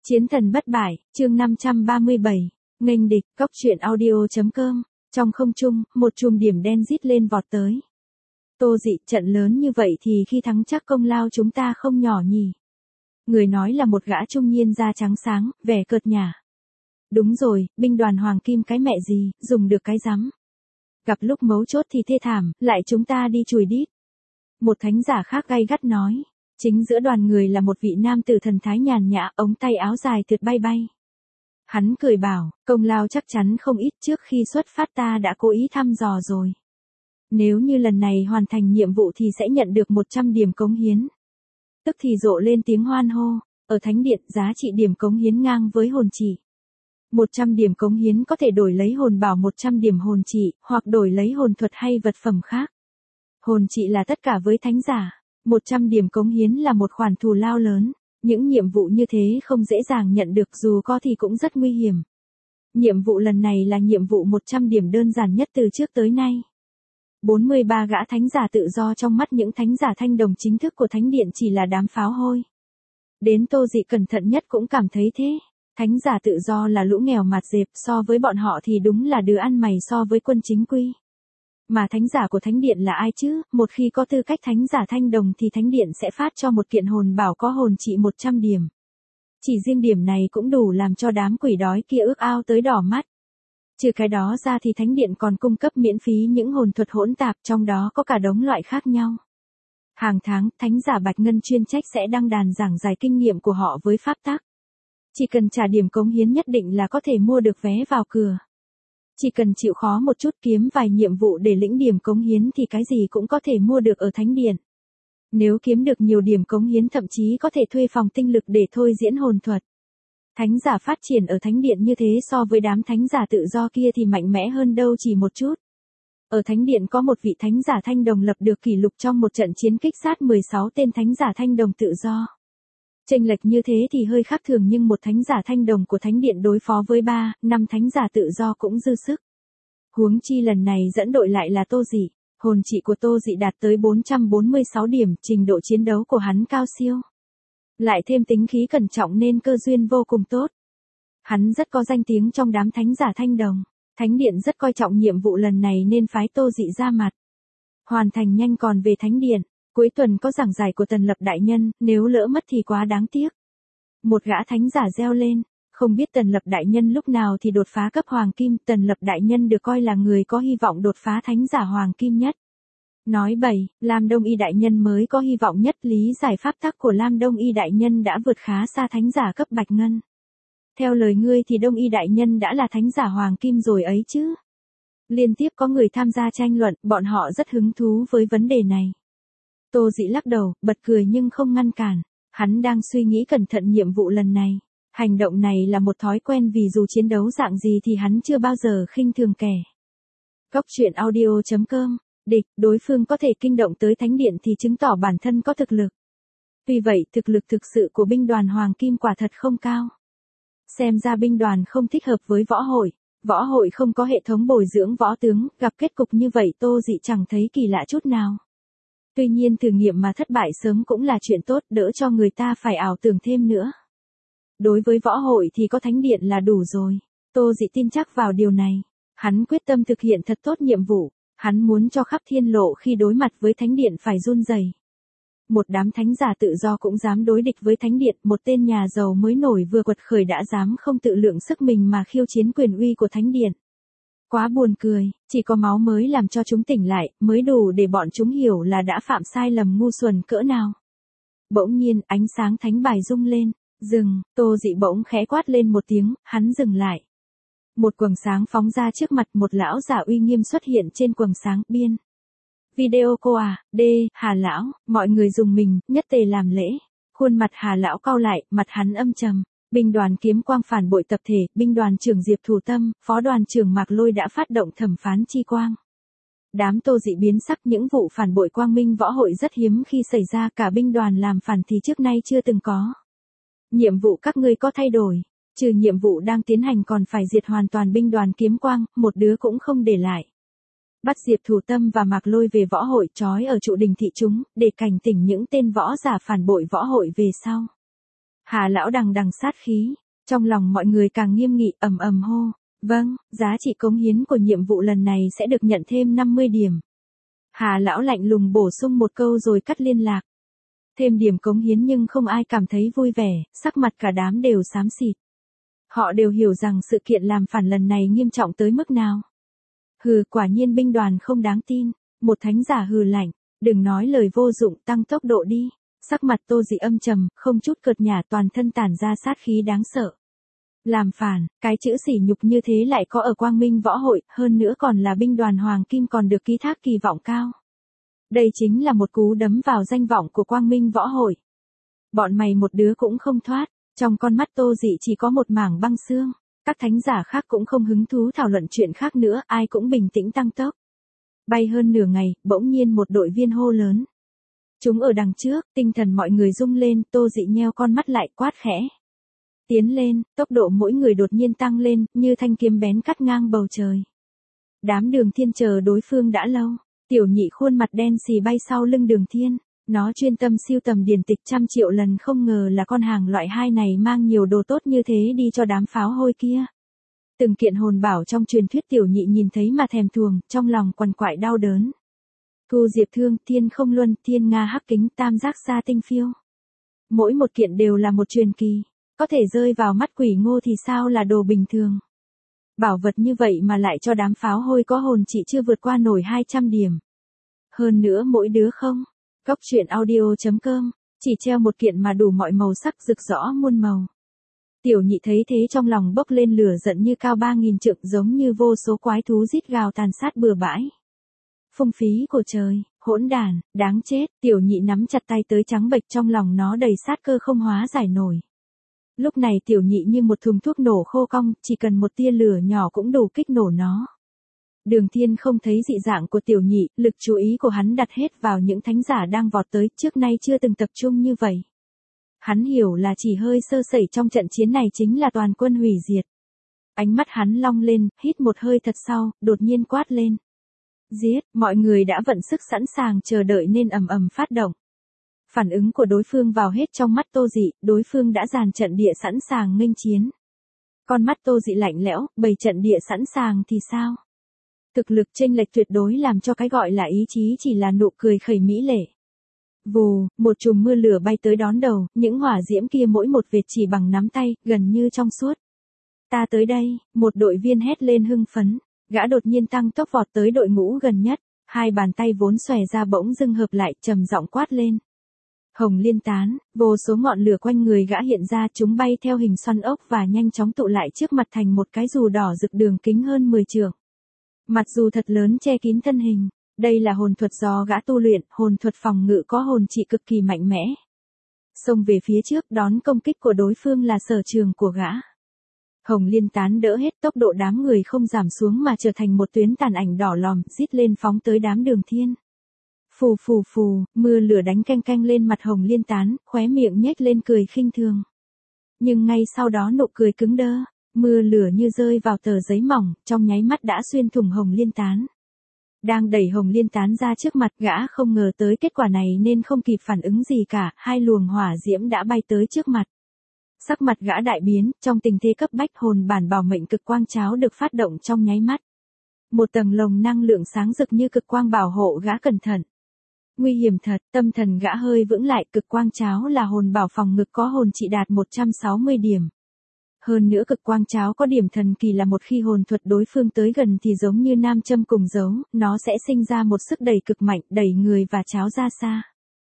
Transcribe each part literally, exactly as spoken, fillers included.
Chiến thần bất bại, chương năm trăm ba mươi bảy, nghênh địch, cốc truyện audio.com, trong không trung, một chùm điểm đen rít lên vọt tới. Tô Dị, trận lớn như vậy thì khi thắng chắc công lao chúng ta không nhỏ nhỉ. Người nói là một gã trung niên da trắng sáng, vẻ cợt nhả. Đúng rồi, binh đoàn Hoàng Kim cái mẹ gì, dùng được cái rắm. Gặp lúc mấu chốt thì thê thảm, lại chúng ta đi chùi đít. Một thánh giả khác gay gắt nói. Chính giữa đoàn người là một vị nam tử thần thái nhàn nhã, ống tay áo dài thượt bay bay. Hắn cười bảo, công lao chắc chắn không ít, trước khi xuất phát ta đã cố ý thăm dò rồi. Nếu như lần này hoàn thành nhiệm vụ thì sẽ nhận được một trăm điểm cống hiến. Tức thì rộ lên tiếng hoan hô, ở thánh điện giá trị điểm cống hiến ngang với hồn chỉ. một trăm điểm cống hiến có thể đổi lấy hồn bảo một trăm điểm hồn chỉ, hoặc đổi lấy hồn thuật hay vật phẩm khác. Hồn chỉ là tất cả với thánh giả. một trăm điểm cống hiến là một khoản thù lao lớn, những nhiệm vụ như thế không dễ dàng nhận được, dù có thì cũng rất nguy hiểm. Nhiệm vụ lần này là nhiệm vụ một trăm điểm đơn giản nhất từ trước tới nay. bốn mươi ba gã thánh giả tự do trong mắt những thánh giả thanh đồng chính thức của thánh điện chỉ là đám pháo hôi. Đến Tô Dị cẩn thận nhất cũng cảm thấy thế. Thánh giả tự do là lũ nghèo mạt dẹp, so với bọn họ thì đúng là đứa ăn mày so với quân chính quy. Mà thánh giả của thánh điện là ai chứ? Một khi có tư cách thánh giả thanh đồng thì thánh điện sẽ phát cho một kiện hồn bảo có hồn trị một trăm điểm. Chỉ riêng điểm này cũng đủ làm cho đám quỷ đói kia ước ao tới đỏ mắt. Trừ cái đó ra thì thánh điện còn cung cấp miễn phí những hồn thuật hỗn tạp, trong đó có cả đống loại khác nhau. Hàng tháng, thánh giả Bạch Ngân chuyên trách sẽ đăng đàn giảng giải kinh nghiệm của họ với pháp tắc. Chỉ cần trả điểm cống hiến nhất định là có thể mua được vé vào cửa. Chỉ cần chịu khó một chút, kiếm vài nhiệm vụ để lĩnh điểm cống hiến thì cái gì cũng có thể mua được ở thánh điện. Nếu kiếm được nhiều điểm cống hiến thậm chí có thể thuê phòng tinh lực để thôi diễn hồn thuật. Thánh giả phát triển ở thánh điện như thế so với đám thánh giả tự do kia thì mạnh mẽ hơn đâu chỉ một chút. Ở thánh điện có một vị thánh giả thanh đồng lập được kỷ lục trong một trận chiến kích sát mười sáu tên thánh giả thanh đồng tự do. Chênh lệch như thế thì hơi khác thường, nhưng một thánh giả thanh đồng của thánh điện đối phó với ba, năm thánh giả tự do cũng dư sức. Huống chi lần này dẫn đội lại là Tô Dị, hồn trị của Tô Dị đạt tới bốn trăm bốn mươi sáu điểm, trình độ chiến đấu của hắn cao siêu. Lại thêm tính khí cẩn trọng nên cơ duyên vô cùng tốt. Hắn rất có danh tiếng trong đám thánh giả thanh đồng, thánh điện rất coi trọng nhiệm vụ lần này nên phái Tô Dị ra mặt. Hoàn thành nhanh còn về thánh điện. Cuối tuần có giảng giải của Tần Lập Đại Nhân, nếu lỡ mất thì quá đáng tiếc. Một gã thánh giả reo lên, không biết Tần Lập Đại Nhân lúc nào thì đột phá cấp Hoàng Kim. Tần Lập Đại Nhân được coi là người có hy vọng đột phá thánh giả Hoàng Kim nhất. Nói bậy, Lam Đông Y Đại Nhân mới có hy vọng nhất, lý giải pháp tắc của Lam Đông Y Đại Nhân đã vượt khá xa thánh giả cấp Bạch Ngân. Theo lời ngươi thì Đông Y Đại Nhân đã là thánh giả Hoàng Kim rồi ấy chứ. Liên tiếp có người tham gia tranh luận, bọn họ rất hứng thú với vấn đề này. Tô Dị lắc đầu, bật cười nhưng không ngăn cản. Hắn đang suy nghĩ cẩn thận nhiệm vụ lần này. Hành động này là một thói quen, vì dù chiến đấu dạng gì thì hắn chưa bao giờ khinh thường kẻ. Cốc truyện audio.com, địch, đối phương có thể kinh động tới thánh điện thì chứng tỏ bản thân có thực lực. Vì vậy thực lực thực sự của binh đoàn Hoàng Kim quả thật không cao. Xem ra binh đoàn không thích hợp với võ hội. Võ hội không có hệ thống bồi dưỡng võ tướng, gặp kết cục như vậy Tô Dị chẳng thấy kỳ lạ chút nào. Tuy nhiên thử nghiệm mà thất bại sớm cũng là chuyện tốt, đỡ cho người ta phải ảo tưởng thêm nữa. Đối với võ hội thì có thánh điện là đủ rồi. Tô Dị tin chắc vào điều này. Hắn quyết tâm thực hiện thật tốt nhiệm vụ. Hắn muốn cho khắp thiên lộ khi đối mặt với thánh điện phải run rẩy. Một đám thánh giả tự do cũng dám đối địch với thánh điện. Một tên nhà giàu mới nổi vừa quật khởi đã dám không tự lượng sức mình mà khiêu chiến quyền uy của thánh điện. Quá buồn cười, chỉ có máu mới làm cho chúng tỉnh lại, mới đủ để bọn chúng hiểu là đã phạm sai lầm ngu xuẩn cỡ nào. Bỗng nhiên, ánh sáng thánh bài rung lên, dừng, Tô Dị bỗng khẽ quát lên một tiếng, hắn dừng lại. Một quầng sáng phóng ra trước mặt, một lão giả uy nghiêm xuất hiện trên quầng sáng, biên. Video cô à, D, Hà lão, mọi người dùng mình, nhất tề làm lễ. Khuôn mặt Hà lão cau lại, mặt hắn âm trầm. Binh đoàn Kiếm Quang phản bội tập thể, binh đoàn trưởng Diệp Thủ Tâm, phó đoàn trưởng Mạc Lôi đã phát động thẩm phán chi quang. Đám Tô Dị biến sắc, những vụ phản bội quang minh võ hội rất hiếm khi xảy ra, cả binh đoàn làm phản thì trước nay chưa từng có. Nhiệm vụ các ngươi có thay đổi, trừ nhiệm vụ đang tiến hành còn phải diệt hoàn toàn binh đoàn Kiếm Quang, một đứa cũng không để lại. Bắt Diệp Thủ Tâm và Mạc Lôi về võ hội, trói ở trụ đình thị chúng, để cảnh tỉnh những tên võ giả phản bội võ hội về sau. Hà lão đằng đằng sát khí, trong lòng mọi người càng nghiêm nghị, ầm ầm hô, vâng, giá trị cống hiến của nhiệm vụ lần này sẽ được nhận thêm năm mươi điểm. Hà lão lạnh lùng bổ sung một câu rồi cắt liên lạc. Thêm điểm cống hiến nhưng không ai cảm thấy vui vẻ, sắc mặt cả đám đều xám xịt. Họ đều hiểu rằng sự kiện làm phản lần này nghiêm trọng tới mức nào. Hừ, quả nhiên binh đoàn không đáng tin. Một thánh giả hừ lạnh, đừng nói lời vô dụng, tăng tốc độ đi. Sắc mặt Tô Dị âm trầm, không chút cợt nhả, toàn thân tản ra sát khí đáng sợ. Làm phản, cái chữ sỉ nhục như thế lại có ở Quang Minh Võ Hội, hơn nữa còn là binh đoàn Hoàng Kim còn được ký thác kỳ vọng cao. Đây chính là một cú đấm vào danh vọng của Quang Minh Võ Hội. Bọn mày một đứa cũng không thoát, trong con mắt Tô Dị chỉ có một mảng băng xương. Các thánh giả khác cũng không hứng thú thảo luận chuyện khác nữa, ai cũng bình tĩnh tăng tốc. Bay hơn nửa ngày, bỗng nhiên một đội viên hô lớn. Chúng ở đằng trước, tinh thần mọi người rung lên, Tô Dị nheo con mắt lại quát khẽ. Tiến lên, tốc độ mỗi người đột nhiên tăng lên, như thanh kiếm bén cắt ngang bầu trời. Đám Đường Thiên chờ đối phương đã lâu, Tiểu Nhị khuôn mặt đen xì bay sau lưng Đường Thiên, nó chuyên tâm siêu tầm điển tịch trăm triệu lần, không ngờ là con hàng loại hai này mang nhiều đồ tốt như thế đi cho đám pháo hôi kia. Từng kiện hồn bảo trong truyền thuyết Tiểu Nhị nhìn thấy mà thèm thuồng, trong lòng quằn quại đau đớn. Thu Diệp Thương, Thiên Không Luân, Thiên Nga Hắc Kính, Tam Giác Sa Tinh Phiêu. Mỗi một kiện đều là một truyền kỳ, có thể rơi vào mắt Quỷ Ngô thì sao là đồ bình thường. Bảo vật như vậy mà lại cho đám pháo hôi có hồn chỉ chưa vượt qua nổi hai trăm điểm. Hơn nữa mỗi đứa không. Cốc truyện audio chấm com, chỉ treo một kiện mà đủ mọi màu sắc rực rõ muôn màu. Tiểu Nhị thấy thế trong lòng bốc lên lửa giận như cao ba nghìn trượng, giống như vô số quái thú rít gào tàn sát bừa bãi. Phung phí của trời, hỗn đản, đáng chết, Tiểu Nhị nắm chặt tay tới trắng bệch, trong lòng nó đầy sát cơ không hóa giải nổi. Lúc này Tiểu Nhị như một thùng thuốc nổ khô cong, chỉ cần một tia lửa nhỏ cũng đủ kích nổ nó. Đường Thiên không thấy dị dạng của Tiểu Nhị, lực chú ý của hắn đặt hết vào những thánh giả đang vọt tới, trước nay chưa từng tập trung như vậy. Hắn hiểu là chỉ hơi sơ sẩy trong trận chiến này chính là toàn quân hủy diệt. Ánh mắt hắn long lên, hít một hơi thật sâu, đột nhiên quát lên. Giết, mọi người đã vận sức sẵn sàng chờ đợi nên ầm ầm phát động. Phản ứng của đối phương vào hết trong mắt Tô Dị, đối phương đã dàn trận địa sẵn sàng nghênh chiến. Con mắt Tô Dị lạnh lẽo, bày trận địa sẵn sàng thì sao? Thực lực chênh lệch tuyệt đối làm cho cái gọi là ý chí chỉ là nụ cười khẩy mỹ lệ. Vù, một chùm mưa lửa bay tới đón đầu, những hỏa diễm kia mỗi một vệt chỉ bằng nắm tay, gần như trong suốt. Ta tới đây, một đội viên hét lên hưng phấn, gã đột nhiên tăng tốc vọt tới đội ngũ gần nhất, hai bàn tay vốn xòe ra bỗng dưng hợp lại, trầm giọng quát lên. Hồng liên tán, vô số ngọn lửa quanh người gã hiện ra, chúng bay theo hình xoắn ốc và nhanh chóng tụ lại trước mặt thành một cái dù đỏ rực đường kính hơn mười trượng. Mặc dù thật lớn che kín thân hình, đây là hồn thuật do gã tu luyện, hồn thuật phòng ngự có hồn trị cực kỳ mạnh mẽ. Xông về phía trước, đón công kích của đối phương là sở trường của gã. Hồng liên tán đỡ hết, tốc độ đám người không giảm xuống mà trở thành một tuyến tàn ảnh đỏ lòm, rít lên phóng tới đám Đường Thiên. Phù phù phù, mưa lửa đánh canh canh lên mặt Hồng liên tán, khóe miệng nhếch lên cười khinh thường. Nhưng ngay sau đó nụ cười cứng đơ, mưa lửa như rơi vào tờ giấy mỏng, trong nháy mắt đã xuyên thủng Hồng liên tán. Đang đẩy Hồng liên tán ra trước mặt, gã không ngờ tới kết quả này nên không kịp phản ứng gì cả, hai luồng hỏa diễm đã bay tới trước mặt. Sắc mặt gã đại biến, trong tình thế cấp bách hồn bản bảo mệnh cực quang cháo được phát động trong nháy mắt. Một tầng lồng năng lượng sáng rực như cực quang bảo hộ gã cẩn thận. Nguy hiểm thật, tâm thần gã hơi vững lại, cực quang cháo là hồn bảo phòng ngực có hồn trị đạt một trăm sáu mươi điểm. Hơn nữa cực quang cháo có điểm thần kỳ là một khi hồn thuật đối phương tới gần thì giống như nam châm cùng dấu, nó sẽ sinh ra một sức đẩy cực mạnh, đẩy người và cháo ra xa.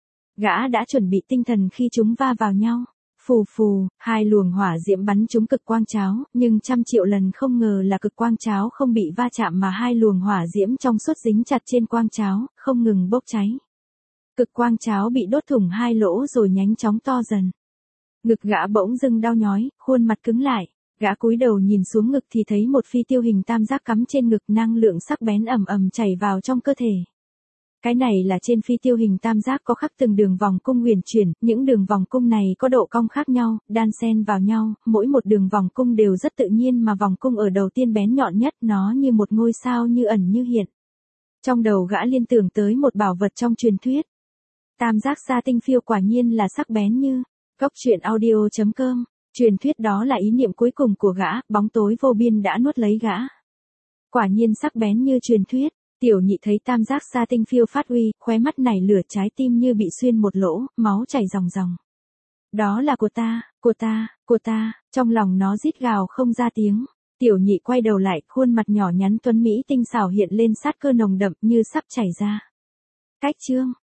Gã đã chuẩn bị tinh thần khi chúng va vào nhau. Phù phù, hai luồng hỏa diễm bắn trúng cực quang cháo, nhưng trăm triệu lần không ngờ là cực quang cháo không bị va chạm mà hai luồng hỏa diễm trong suốt dính chặt trên quang cháo, không ngừng bốc cháy. Cực quang cháo bị đốt thủng hai lỗ rồi nhanh chóng to dần. Ngực gã bỗng dưng đau nhói, khuôn mặt cứng lại, gã cúi đầu nhìn xuống ngực thì thấy một phi tiêu hình tam giác cắm trên ngực, năng lượng sắc bén ầm ầm chảy vào trong cơ thể. Cái này là trên phi tiêu hình tam giác có khắc từng đường vòng cung huyền chuyển, những đường vòng cung này có độ cong khác nhau, đan xen vào nhau, mỗi một đường vòng cung đều rất tự nhiên mà vòng cung ở đầu tiên bén nhọn nhất, nó như một ngôi sao như ẩn như hiện. Trong đầu gã liên tưởng tới một bảo vật trong truyền thuyết. Tam giác sa tinh phiêu quả nhiên là sắc bén như, Cóc truyện audio chấm com, truyền thuyết đó là ý niệm cuối cùng của gã, bóng tối vô biên đã nuốt lấy gã. Quả nhiên sắc bén như truyền thuyết, tiểu nhị thấy tam giác sa tinh phiêu phát uy, khóe mắt nảy lửa, trái tim như bị xuyên một lỗ, máu chảy ròng ròng. Đó là của ta, của ta, của ta, trong lòng nó rít gào không ra tiếng. Tiểu nhị quay đầu lại, khuôn mặt nhỏ nhắn tuấn mỹ tinh xảo hiện lên sát cơ nồng đậm như sắp chảy ra. Cách chương